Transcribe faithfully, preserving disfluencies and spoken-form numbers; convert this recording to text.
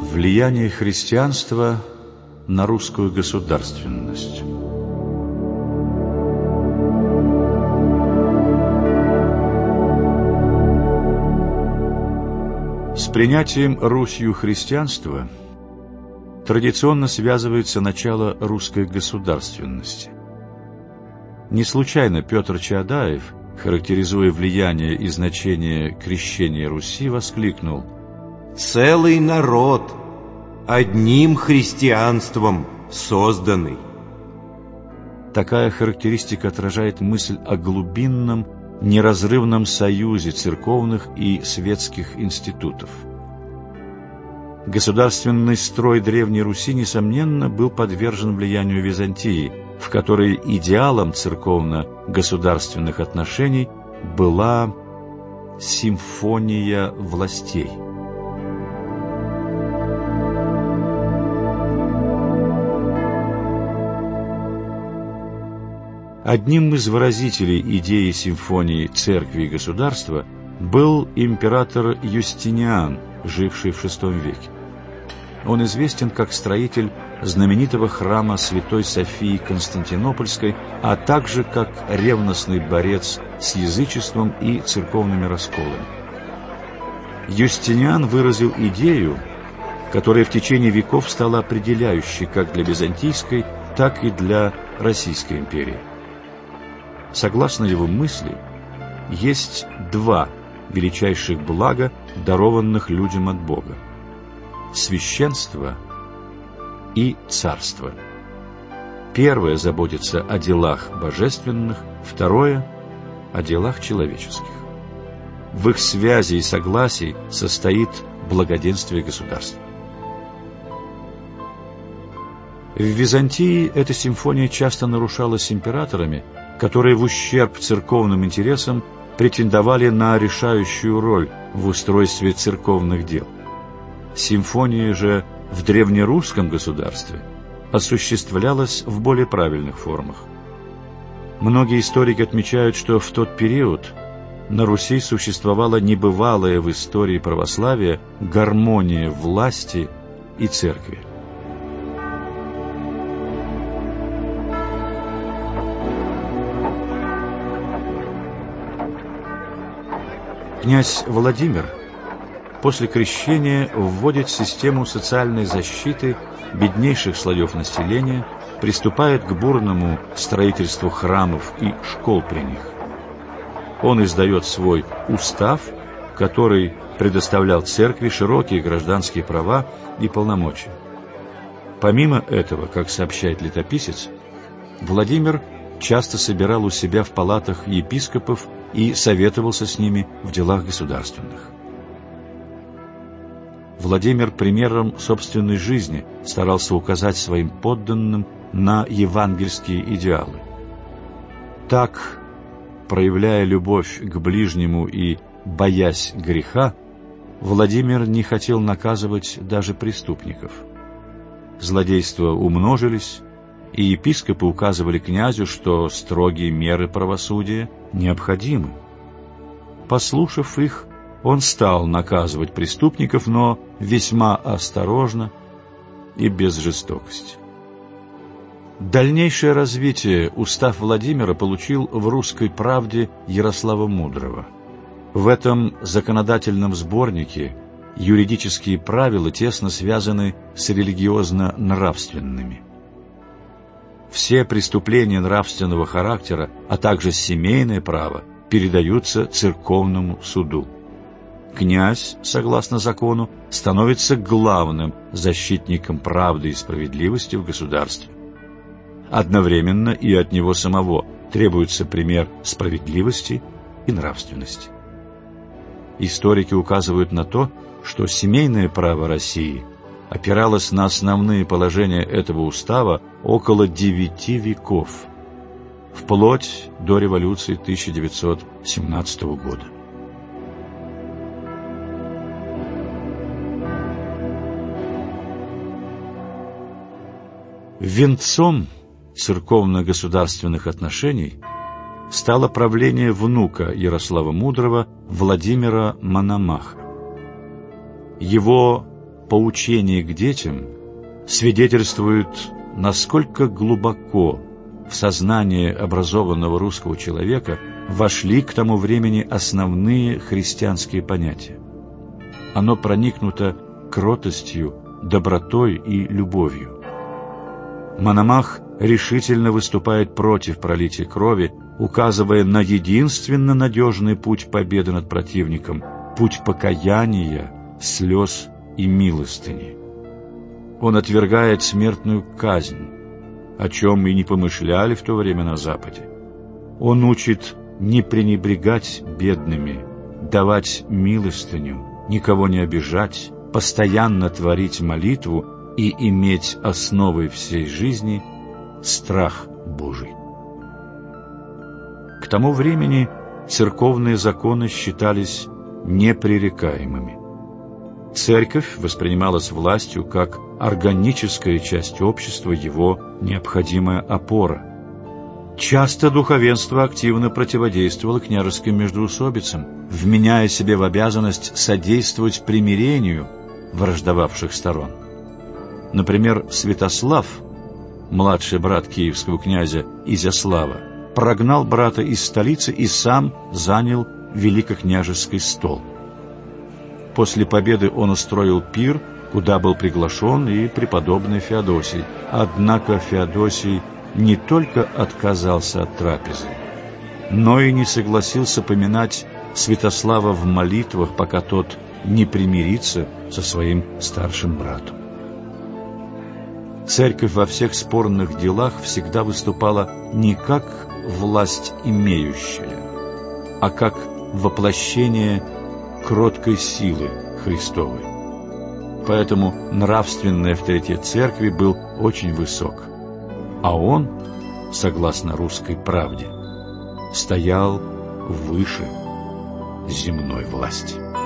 Влияние христианства на русскую государственность. С принятием Русью христианства традиционно связывается начало русской государственности. Не случайно Петр Чаадаев, характеризуя влияние и значение крещения Руси, воскликнул: «Целый народ, одним христианством созданный». Такая характеристика отражает мысль о глубинном, неразрывном союзе церковных и светских институтов. Государственный строй Древней Руси, несомненно, был подвержен влиянию Византии, в которой идеалом церковно-государственных отношений была симфония властей. Одним из выразителей идеи симфонии церкви и государства был император Юстиниан, живший в шестом веке. Он известен как строитель знаменитого храма Святой Софии Константинопольской, а также как ревностный борец с язычеством и церковными расколами. Юстиниан выразил идею, которая в течение веков стала определяющей как для Византийской, так и для Российской империи. Согласно его мысли, есть два величайших блага, дарованных людям от Бога: священство и царство. Первое заботится о делах божественных, второе — о делах человеческих. В их связи и согласии состоит благоденствие государства. В Византии эта симфония часто нарушалась императорами, которые в ущерб церковным интересам претендовали на решающую роль в устройстве церковных дел. Симфония же в древнерусском государстве осуществлялась в более правильных формах. Многие историки отмечают, что в тот период на Руси существовала небывалая в истории православия гармония власти и церкви. Князь Владимир после крещения вводит систему социальной защиты беднейших слоев населения, приступает к бурному строительству храмов и школ при них. Он издает свой устав, который предоставлял церкви широкие гражданские права и полномочия. Помимо этого, как сообщает летописец, Владимир часто собирал у себя в палатах епископов и советовался с ними в делах государственных. Владимир примером собственной жизни старался указать своим подданным на евангельские идеалы. Так, проявляя любовь к ближнему и боясь греха, Владимир не хотел наказывать даже преступников. Злодейства умножились, и епископы указывали князю, что строгие меры правосудия необходимы. Послушав их, он стал наказывать преступников, но весьма осторожно и без жестокости. Дальнейшее развитие устав Владимира получил в «Русской правде» Ярослава Мудрого. В этом законодательном сборнике юридические правила тесно связаны с религиозно-нравственными. Все преступления нравственного характера, а также семейное право, передаются церковному суду. Князь, согласно закону, становится главным защитником правды и справедливости в государстве. Одновременно и от него самого требуется пример справедливости и нравственности. Историки указывают на то, что семейное право России опиралось на основные положения этого устава около девяти веков, вплоть до революции тысяча девятьсот семнадцатого года. Венцом церковно-государственных отношений стало правление внука Ярослава Мудрого Владимира Мономаха. Его поучение к детям свидетельствует, насколько глубоко в сознание образованного русского человека вошли к тому времени основные христианские понятия. Оно проникнуто кротостью, добротой и любовью. Мономах решительно выступает против пролития крови, указывая на единственно надежный путь победы над противником, путь покаяния, слез и милостыни. Он отвергает смертную казнь, о чем и не помышляли в то время на Западе. Он учит не пренебрегать бедными, давать милостыню, никого не обижать, постоянно творить молитву и иметь основой всей жизни страх Божий. К тому времени церковные законы считались непререкаемыми. Церковь воспринималась властью как органическая часть общества, его необходимая опора. Часто духовенство активно противодействовало княжеским междоусобицам, вменяя себе в обязанность содействовать примирению враждовавших сторон. Например, Святослав, младший брат киевского князя Изяслава, прогнал брата из столицы и сам занял великокняжеский стол. После победы он устроил пир, куда был приглашен и преподобный Феодосий. Однако Феодосий не только отказался от трапезы, но и не согласился поминать Святослава в молитвах, пока тот не примирится со своим старшим братом. Церковь во всех спорных делах всегда выступала не как власть имеющая, а как воплощение кроткой силы Христовой. Поэтому нравственный авторитет церкви был очень высок, а он, согласно русской правде, стоял выше земной власти.